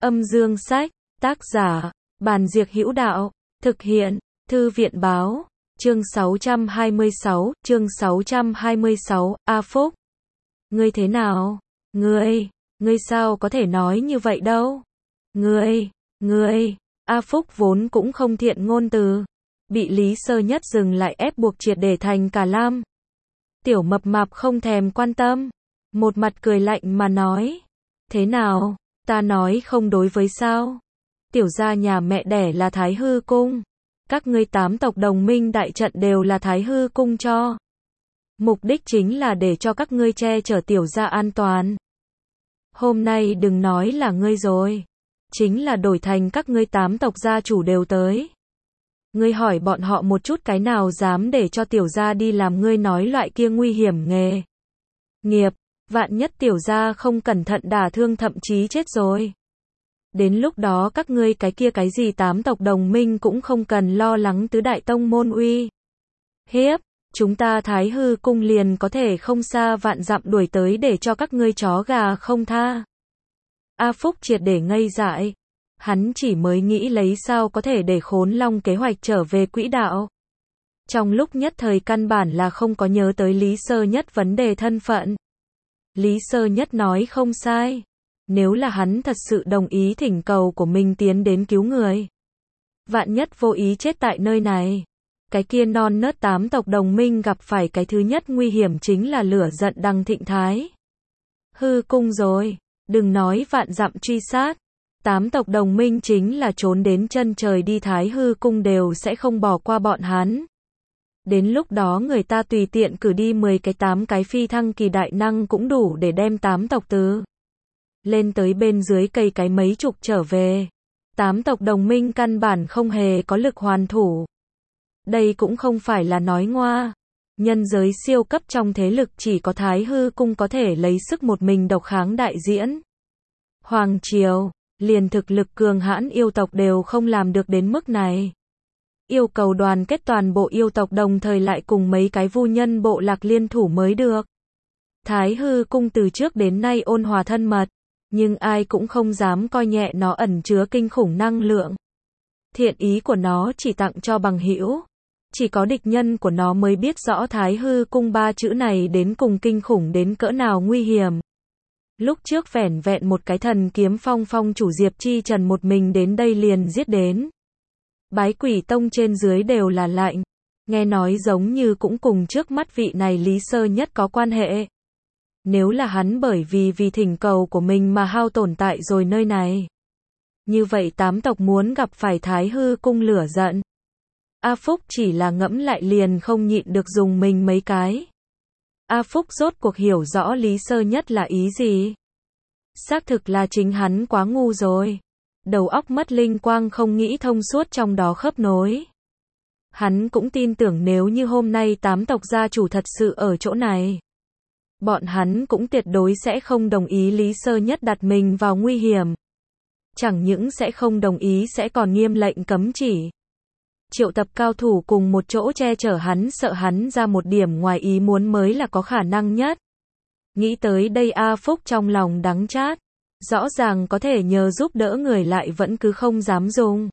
Âm dương sách, tác giả, Bàn Diệc Hữu Đạo, thực hiện, Thư viện Báo, chương 626, A Phúc. Ngươi thế nào? Ngươi sao có thể nói như vậy đâu? Ngươi, A Phúc vốn cũng không thiện ngôn từ, bị Lý Sơ Nhất dừng lại ép buộc triệt để thành cả lam. Tiểu mập mạp không thèm quan tâm, một mặt cười lạnh mà nói, thế nào, ta nói không đối với sao? Tiểu gia nhà mẹ đẻ là Thái Hư Cung, các ngươi 8 tộc đồng minh đại trận đều là Thái Hư Cung cho. Mục đích chính là để cho các ngươi che chở tiểu gia an toàn. Hôm nay đừng nói là ngươi rồi, chính là đổi thành các ngươi 8 tộc gia chủ đều tới. Ngươi hỏi bọn họ một chút cái nào dám để cho tiểu gia đi làm ngươi nói loại kia nguy hiểm nghề nghiệp, vạn nhất tiểu gia không cẩn thận đả thương thậm chí chết rồi. Đến lúc đó các ngươi cái kia cái gì 8 tộc đồng minh cũng không cần lo lắng tứ đại tông môn uy hiếp, chúng ta Thái Hư Cung liền có thể không xa vạn dặm đuổi tới để cho các ngươi chó gà không tha. A Phúc triệt để ngây dại, hắn chỉ mới nghĩ lấy sao có thể để Khốn Long kế hoạch trở về quỹ đạo. Trong lúc nhất thời căn bản là không có nhớ tới Lý Sơ Nhất vấn đề thân phận. Lý Sơ Nhất nói không sai, nếu là hắn thật sự đồng ý thỉnh cầu của mình tiến đến cứu người, vạn nhất vô ý chết tại nơi này, cái kia non nớt 8 tộc đồng minh gặp phải cái thứ nhất nguy hiểm chính là lửa giận Đằng Thịnh Thái Hư Cung rồi, đừng nói vạn dặm truy sát, 8 tộc đồng minh chính là trốn đến chân trời đi Thái Hư Cung đều sẽ không bỏ qua bọn hắn. Đến lúc đó người ta tùy tiện cử đi 10 cái 8 cái phi thăng kỳ đại năng cũng đủ để đem 8 tộc từ lên tới bên dưới cây cái mấy chục trở về. 8 tộc đồng minh căn bản không hề có lực hoàn thủ. Đây cũng không phải là nói ngoa. Nhân giới siêu cấp trong thế lực chỉ có Thái Hư Cung có thể lấy sức một mình độc kháng đại diễn. Hoàng triều, liền thực lực cường hãn yêu tộc đều không làm được đến mức này. Yêu cầu đoàn kết toàn bộ yêu tộc đồng thời lại cùng mấy cái vu nhân bộ lạc liên thủ mới được. Thái Hư Cung từ trước đến nay ôn hòa thân mật, nhưng ai cũng không dám coi nhẹ nó ẩn chứa kinh khủng năng lượng. Thiện ý của nó chỉ tặng cho bằng hữu, chỉ có địch nhân của nó mới biết rõ Thái Hư Cung 3 chữ này đến cùng kinh khủng đến cỡ nào nguy hiểm. Lúc trước vẻn vẹn một cái thần kiếm phong chủ Diệp Chi Trần một mình đến đây liền giết đến. Bái Quỷ Tông trên dưới đều là lạnh, nghe nói giống như cũng cùng trước mắt vị này Lý Sơ Nhất có quan hệ. Nếu là hắn bởi vì thỉnh cầu của mình mà hao tổn tại rồi nơi này, như vậy 8 tộc muốn gặp phải Thái Hư Cung lửa giận. A Phúc chỉ là ngẫm lại liền không nhịn được dùng mình mấy cái. A Phúc rốt cuộc hiểu rõ Lý Sơ Nhất là ý gì. Xác thực là chính hắn quá ngu rồi. Đầu óc mất linh quang không nghĩ thông suốt trong đó khớp nối. Hắn cũng tin tưởng nếu như hôm nay 8 tộc gia chủ thật sự ở chỗ này, bọn hắn cũng tuyệt đối sẽ không đồng ý Lý Sơ Nhất đặt mình vào nguy hiểm. Chẳng những sẽ không đồng ý sẽ còn nghiêm lệnh cấm chỉ. Triệu tập cao thủ cùng một chỗ che chở hắn, sợ hắn ra một điểm ngoài ý muốn mới là có khả năng nhất. Nghĩ tới đây A Phúc trong lòng đắng chát. Rõ ràng có thể nhờ giúp đỡ người lại vẫn cứ không dám dùng.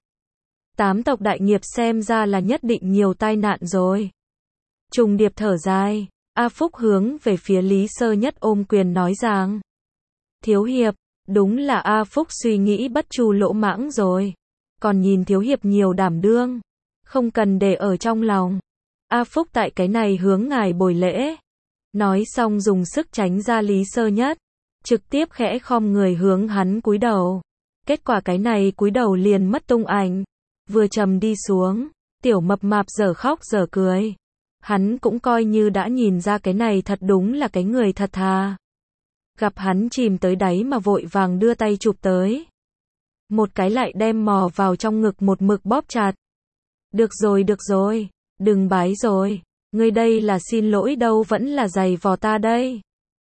8 tộc đại nghiệp xem ra là nhất định nhiều tai nạn rồi. Trùng điệp thở dài, A Phúc hướng về phía Lý Sơ Nhất ôm quyền nói rằng, Thiếu Hiệp, đúng là A Phúc suy nghĩ bất chu lỗ mãng rồi. Còn nhìn Thiếu Hiệp nhiều đảm đương, không cần để ở trong lòng. A Phúc tại cái này hướng ngài bồi lễ. Nói xong dùng sức tránh ra Lý Sơ Nhất, trực tiếp khẽ khom người hướng hắn cúi đầu. Kết quả cái này cúi đầu liền mất tung ảnh. Vừa trầm đi xuống, tiểu mập mạp dở khóc dở cười. Hắn cũng coi như đã nhìn ra cái này thật đúng là cái người thật thà. Gặp hắn chìm tới đáy mà vội vàng đưa tay chụp tới. Một cái lại đem mò vào trong ngực một mực bóp chặt. Được rồi, đừng bái rồi. Ngươi đây là xin lỗi đâu vẫn là giày vò ta đây.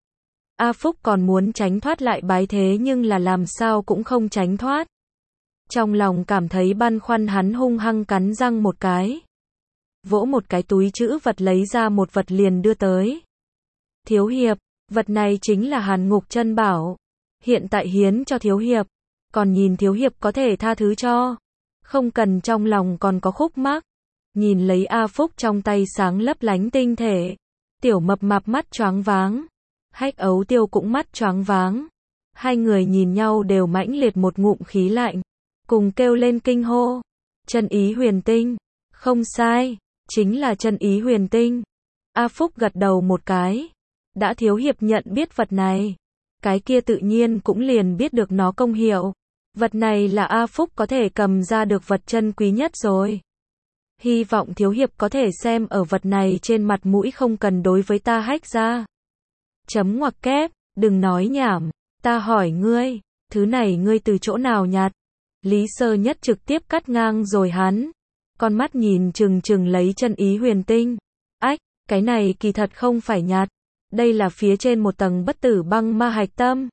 A Phúc còn muốn tránh thoát lại bái thế nhưng là làm sao cũng không tránh thoát. Trong lòng cảm thấy băn khoăn hắn hung hăng cắn răng một cái. Vỗ một cái túi trữ vật lấy ra một vật liền đưa tới. Thiếu Hiệp, vật này chính là Hàn Ngục Chân Bảo. Hiện tại hiến cho Thiếu Hiệp. còn nhìn thiếu hiệp có thể tha thứ cho. Không cần trong lòng còn có khúc mắc. Nhìn lấy A Phúc trong tay sáng lấp lánh tinh thể. Tiểu mập mạp mắt choáng váng. Hách Ấu Tiêu cũng mắt choáng váng. Hai người nhìn nhau đều mãnh liệt một ngụm khí lạnh. Cùng kêu lên kinh hô. Chân ý huyền tinh. Không sai, chính là chân ý huyền tinh. A Phúc gật đầu một cái. Đã thiếu hiệp nhận biết vật này. Cái kia tự nhiên cũng liền biết được nó công hiệu. Vật này là A Phúc có thể cầm ra được vật chân quý nhất rồi. Hy vọng thiếu hiệp có thể xem ở vật này trên mặt mũi không cần đối với ta hách ra. Chấm ngoặc kép, đừng nói nhảm, ta hỏi ngươi, thứ này ngươi từ chỗ nào nhặt? Lý Sơ Nhất trực tiếp cắt ngang rồi hắn. Con mắt nhìn chừng chừng lấy chân ý huyền tinh. Ách, cái này kỳ thật không phải nhặt. Đây là phía trên một tầng bất tử băng ma hạch tâm.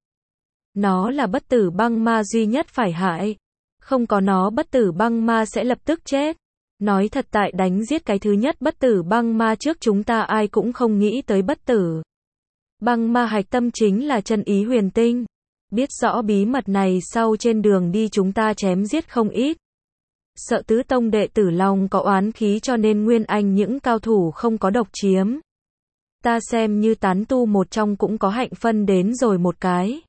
Nó là bất tử băng ma duy nhất phải hại. Không có nó bất tử băng ma sẽ lập tức chết. Nói thật tại đánh giết cái thứ nhất bất tử băng ma trước chúng ta ai cũng không nghĩ tới bất tử. Băng ma hạch tâm chính là chân ý huyền tinh. Biết rõ bí mật này sau trên đường đi chúng ta chém giết không ít. Sợ tứ tông đệ tử lòng có oán khí cho nên Nguyên Anh những cao thủ không có độc chiếm. Ta xem như tán tu một trong cũng có hạnh phân đến rồi một cái.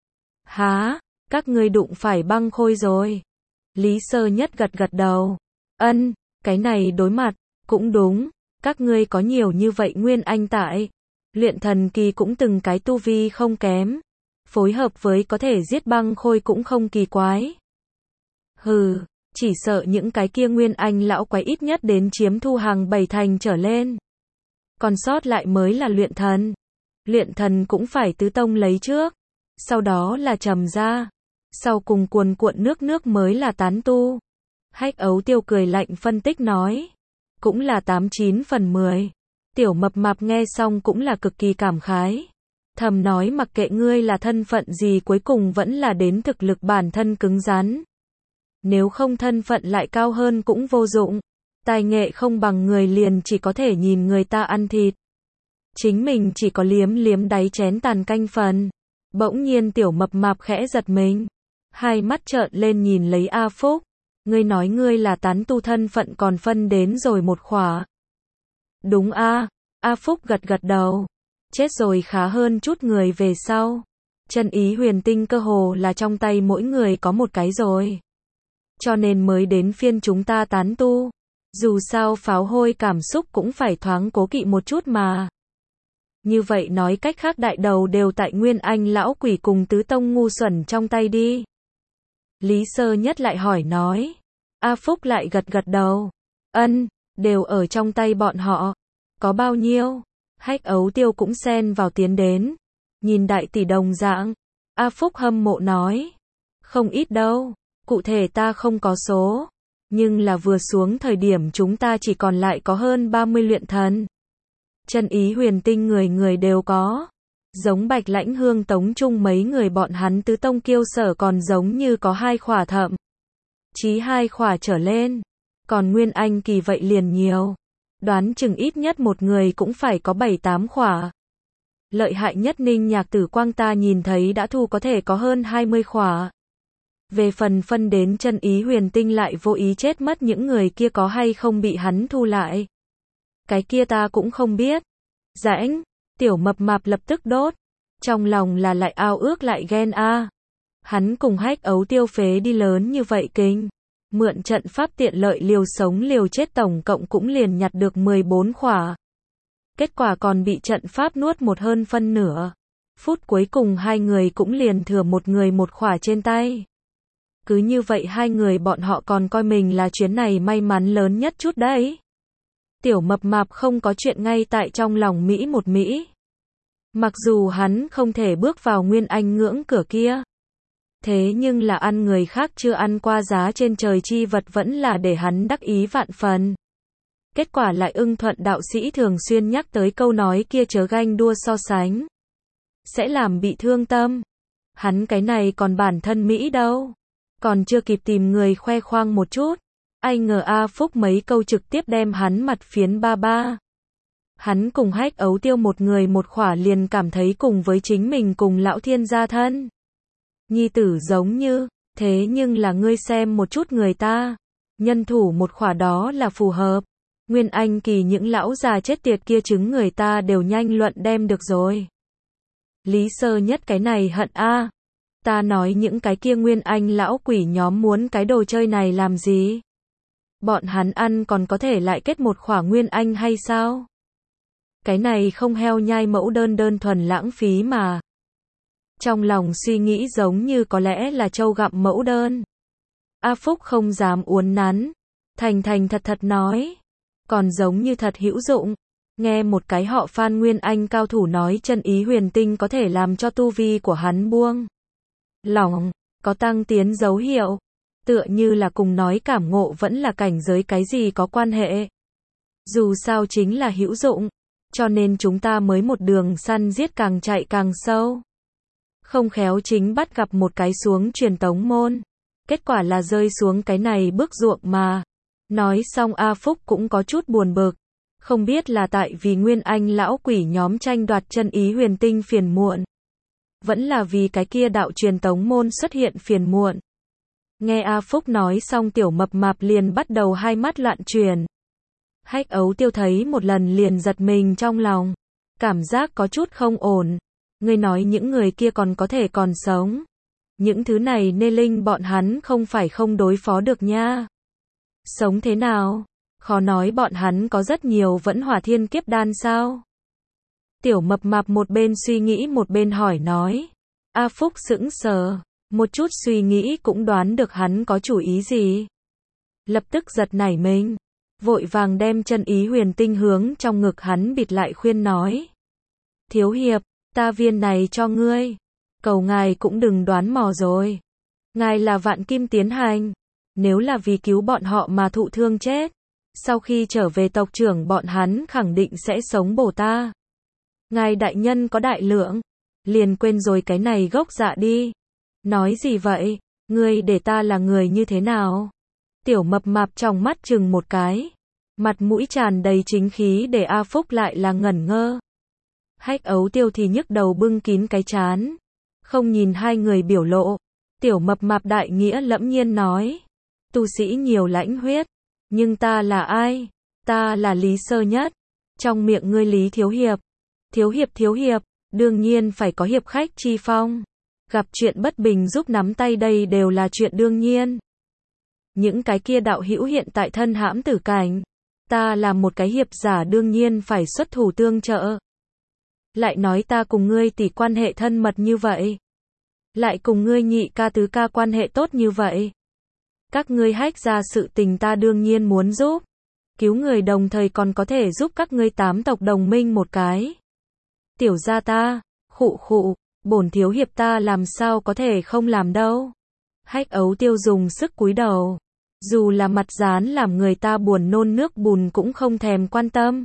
Há, các ngươi đụng phải băng khôi rồi. Lý Sơ Nhất gật gật đầu. Ân, cái này đối mặt, cũng đúng, các ngươi có nhiều như vậy Nguyên Anh tại. Luyện thần kỳ cũng từng cái tu vi không kém. Phối hợp với có thể giết băng khôi cũng không kỳ quái. Hừ, chỉ sợ những cái kia Nguyên Anh lão quái ít nhất đến chiếm thu hàng 7 thành trở lên. Còn sót lại mới là luyện thần. Luyện thần cũng phải tứ tông lấy trước. Sau đó là trầm ra. Sau cùng cuồn cuộn nước mới là tán tu. Hách Ấu Tiêu cười lạnh phân tích nói. Cũng là 89 phần 10. Tiểu mập mạp nghe xong cũng là cực kỳ cảm khái. Thầm nói mặc kệ ngươi là thân phận gì cuối cùng vẫn là đến thực lực bản thân cứng rắn. Nếu không thân phận lại cao hơn cũng vô dụng. Tài nghệ không bằng người liền chỉ có thể nhìn người ta ăn thịt. Chính mình chỉ có liếm liếm đáy chén tàn canh phần. Bỗng nhiên tiểu mập mạp khẽ giật mình. Hai mắt trợn lên nhìn lấy A Phúc. Ngươi nói ngươi là tán tu thân phận còn phân đến rồi một khỏa. Đúng a. A Phúc gật gật đầu. Chết rồi khá hơn chút người về sau. Chân ý huyền tinh cơ hồ là trong tay mỗi người có một cái rồi. Cho nên mới đến phiên chúng ta tán tu. Dù sao pháo hôi cảm xúc cũng phải thoáng cố kỵ một chút mà. Như vậy nói cách khác đại đầu đều tại Nguyên Anh lão quỷ cùng tứ tông ngu xuẩn trong tay đi. Lý Sơ Nhất lại hỏi nói. A Phúc lại gật gật đầu. Ân, đều ở trong tay bọn họ. Có bao nhiêu? Hách Ấu Tiêu cũng xen vào tiến đến. Nhìn đại tỷ đồng dạng. A Phúc hâm mộ nói. Không ít đâu. Cụ thể ta không có số. Nhưng là vừa xuống thời điểm chúng ta chỉ còn lại có hơn 30 luyện thần. Chân ý huyền tinh người người đều có. Giống Bạch Lãnh Hương Tống Trung mấy người bọn hắn tứ tông kiêu sở còn giống như có 2 khỏa thậm chí 2 khỏa trở lên. Còn Nguyên Anh kỳ vậy liền nhiều. Đoán chừng ít nhất một người cũng phải có 7-8 khỏa. Lợi hại nhất Ninh Nhạc Tử Quang ta nhìn thấy đã thu có thể có hơn 20 khỏa. Về phần phân đến chân ý huyền tinh lại vô ý chết mất những người kia có hay không bị hắn thu lại. Cái kia ta cũng không biết. Rãnh, tiểu mập mạp lập tức đốt. Trong lòng là lại ao ước lại ghen a. Hắn cùng Hách Ấu Tiêu phế đi lớn như vậy kinh. Mượn trận pháp tiện lợi liều sống liều chết tổng cộng cũng liền nhặt được 14 khỏa. Kết quả còn bị trận pháp nuốt một hơn phân nửa. Phút cuối cùng hai người cũng liền thừa một người một khỏa trên tay. Cứ như vậy hai người bọn họ còn coi mình là chuyến này may mắn lớn nhất chút đấy. Tiểu mập mạp không có chuyện ngay tại trong lòng Mỹ một Mỹ. Mặc dù hắn không thể bước vào Nguyên Anh ngưỡng cửa kia. Thế nhưng là ăn người khác chưa ăn qua giá trên trời chi vật vẫn là để hắn đắc ý vạn phần. Kết quả lại ưng thuận đạo sĩ thường xuyên nhắc tới câu nói kia chớ ganh đua so sánh. Sẽ làm bị thương tâm. Hắn cái này còn bản thân Mỹ đâu. Còn chưa kịp tìm người khoe khoang một chút. Ai ngờ A Phúc mấy câu trực tiếp đem hắn mặt phiến ba ba. Hắn cùng Hách Ấu Tiêu một người một khỏa liền cảm thấy cùng với chính mình cùng lão thiên gia thân. Nhi tử giống như, Thế nhưng là ngươi xem một chút người ta, nhân thủ một khỏa đó là phù hợp. Nguyên Anh kỳ những lão già chết tiệt kia chứng người ta đều nhanh luận đem được rồi. Lý Sơ Nhất cái này hận a. Ta nói những cái kia Nguyên Anh lão quỷ nhóm muốn cái đồ chơi này làm gì? Bọn hắn ăn còn có thể lại kết một khỏa Nguyên Anh hay sao? Cái này không heo nhai mẫu đơn thuần lãng phí mà. Trong lòng suy nghĩ giống như có lẽ là trâu gặm mẫu đơn. A Phúc không dám uốn nắn, thành thật nói, còn giống như thật hữu dụng. Nghe một cái họ Phan Nguyên Anh cao thủ nói chân ý huyền tinh có thể làm cho tu vi của hắn buông lỏng, có tăng tiến dấu hiệu, tựa như là cùng nói cảm ngộ vẫn là cảnh giới cái gì có quan hệ. Dù sao chính là hữu dụng, cho nên chúng ta mới một đường săn giết càng chạy càng sâu. Không khéo chính bắt gặp một cái xuống truyền tống môn. Kết quả là rơi xuống cái này bước ruộng mà. Nói xong A Phúc cũng có chút buồn bực. Không biết là tại vì Nguyên Anh lão quỷ nhóm tranh đoạt chân ý huyền tinh phiền muộn. Vẫn là vì cái kia đạo truyền tống môn xuất hiện phiền muộn. Nghe A Phúc nói xong tiểu mập mạp liền bắt đầu hai mắt loạn chuyển. Hách Ấu Tiêu thấy một lần liền giật mình trong lòng. Cảm giác có chút không ổn. Ngươi nói những người kia còn có thể còn sống. Những thứ này nê linh bọn hắn không phải không đối phó được nha. Sống thế nào? Khó nói bọn hắn có rất nhiều vẫn hỏa thiên kiếp đan sao? Tiểu mập mạp một bên suy nghĩ một bên hỏi nói. A Phúc sững sờ, một chút suy nghĩ cũng đoán được hắn có chủ ý gì. Lập tức giật nảy mình, vội vàng đem chân ý huyền tinh hướng trong ngực hắn bịt lại khuyên nói. Thiếu hiệp, ta viên này cho ngươi. Cầu ngài cũng đừng đoán mò rồi. Ngài là vạn kim tiến hành. Nếu là vì cứu bọn họ mà thụ thương chết, sau khi trở về tộc trưởng bọn hắn khẳng định sẽ sống bổ ta. Ngài đại nhân có đại lượng, liền quên rồi cái này gốc dạ đi. Nói gì vậy, ngươi để ta là người như thế nào? Tiểu mập mạp trong mắt chừng một cái, mặt mũi tràn đầy chính khí để A Phúc lại là ngẩn ngơ. Hách Ấu Tiêu thì nhức đầu bưng kín cái trán, không nhìn hai người biểu lộ. Tiểu mập mạp đại nghĩa lẫm nhiên nói, tu sĩ nhiều lãnh huyết, nhưng ta là ai? Ta là Lý Sơ Nhất. Trong miệng ngươi Lý Thiếu Hiệp. Thiếu hiệp, đương nhiên phải có hiệp khách chi phong. Gặp chuyện bất bình giúp nắm tay đây đều là chuyện đương nhiên. Những cái kia đạo hữu hiện tại thân hãm tử cảnh. Ta là một cái hiệp giả đương nhiên phải xuất thủ tương trợ. Lại nói ta cùng ngươi tỷ quan hệ thân mật như vậy. Lại cùng ngươi nhị ca tứ ca quan hệ tốt như vậy. Các ngươi hách ra sự tình ta đương nhiên muốn giúp. Cứu người đồng thời còn có thể giúp các ngươi 8 tộc đồng minh một cái. Tiểu gia ta, khụ, bổn thiếu hiệp ta làm sao có thể không làm đâu. Hách Ấu Tiêu dùng sức cúi đầu. Dù là mặt dán làm người ta buồn nôn nước bùn cũng không thèm quan tâm.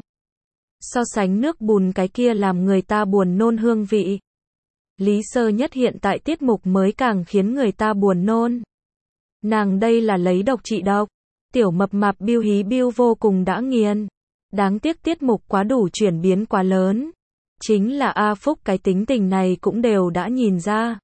So sánh nước bùn cái kia làm người ta buồn nôn hương vị. Lý Sơ Nhất hiện tại tiết mục mới càng khiến người ta buồn nôn. Nàng đây là lấy độc trị độc. Tiểu mập mạp biêu hí biêu vô cùng đã nghiền. Đáng tiếc tiết mục quá đủ chuyển biến quá lớn. Chính là A Phúc cái tính tình này cũng đều đã nhìn ra.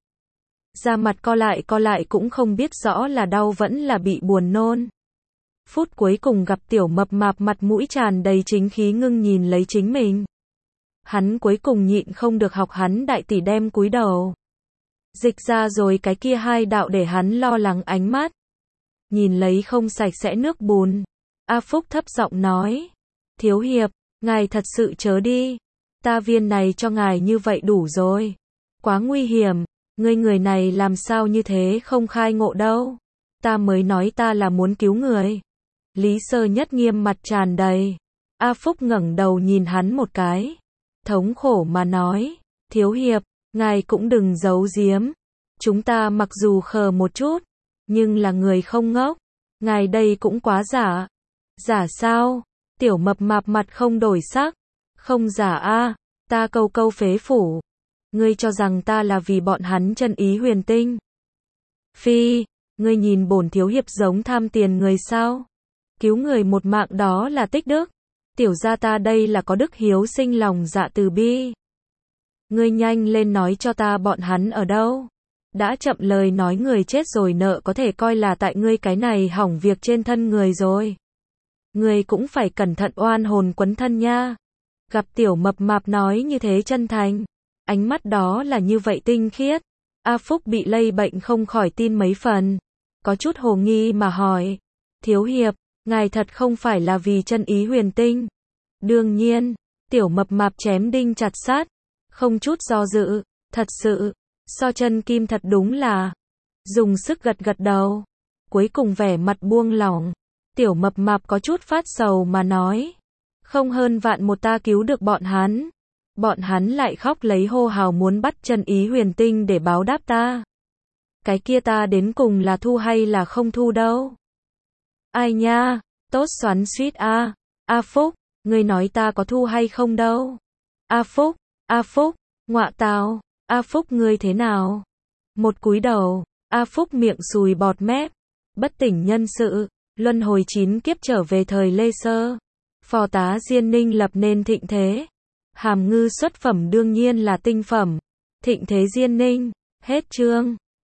Da mặt co lại cũng không biết rõ là đau vẫn là bị buồn nôn. Phút cuối cùng gặp tiểu mập mạp mặt mũi tràn đầy chính khí ngưng nhìn lấy chính mình. Hắn cuối cùng nhịn không được học hắn đại tỷ đem cúi đầu. Dịch ra rồi cái kia hai đạo để hắn lo lắng ánh mắt. Nhìn lấy không sạch sẽ nước bùn. A Phúc thấp giọng nói. Thiếu hiệp, ngài thật sự chớ đi. Ta viên này cho ngài như vậy đủ rồi. Quá nguy hiểm, ngươi người này làm sao như thế không khai ngộ đâu. Ta mới nói ta là muốn cứu người. Lý Sơ Nhất nghiêm mặt tràn đầy. A Phúc ngẩng đầu nhìn hắn một cái. Thống khổ mà nói. Thiếu hiệp, ngài cũng đừng giấu giếm. Chúng ta mặc dù khờ một chút, nhưng là người không ngốc. Ngài đây cũng quá giả. Giả sao? Tiểu mập mạp mặt không đổi sắc. Không giả a, ta câu phế phủ. Ngươi cho rằng ta là vì bọn hắn chân ý huyền tinh. Phi, ngươi nhìn bổn thiếu hiệp giống tham tiền người sao? Cứu người một mạng đó là tích đức. Tiểu gia ta đây là có đức hiếu sinh lòng dạ từ bi. Ngươi nhanh lên nói cho ta bọn hắn ở đâu. Đã chậm lời nói người chết rồi nợ có thể coi là tại ngươi cái này hỏng việc trên thân người rồi. Ngươi cũng phải cẩn thận oan hồn quấn thân nha. Gặp tiểu mập mạp nói như thế chân thành, ánh mắt đó là như vậy tinh khiết. A Phúc bị lây bệnh không khỏi tin mấy phần. Có chút hồ nghi mà hỏi. Thiếu hiệp, ngài thật không phải là vì chân ý huyền tinh. Đương nhiên, tiểu mập mạp chém đinh chặt sát. Không chút do dự, thật sự, so chân kim thật đúng là. Dùng sức gật gật đầu. Cuối cùng vẻ mặt buông lỏng. Tiểu mập mạp có chút phát sầu mà nói. Không hơn vạn một ta cứu được bọn hắn. Bọn hắn lại khóc lấy hô hào muốn bắt chân ý huyền tinh để báo đáp ta. Cái kia ta đến cùng là thu hay là không thu đâu. Ai nha, tốt xoắn suýt a. A Phúc, ngươi nói ta có thu hay không đâu. A Phúc, ngọa tào, A Phúc ngươi thế nào? Một cúi đầu, A Phúc miệng sùi bọt mép, bất tỉnh nhân sự, luân hồi 9 kiếp trở về thời Lê Sơ. Phò tá Diên Ninh lập nên thịnh thế. Hàm ngư xuất phẩm đương nhiên là tinh phẩm. Thịnh thế Diên Ninh, hết chương.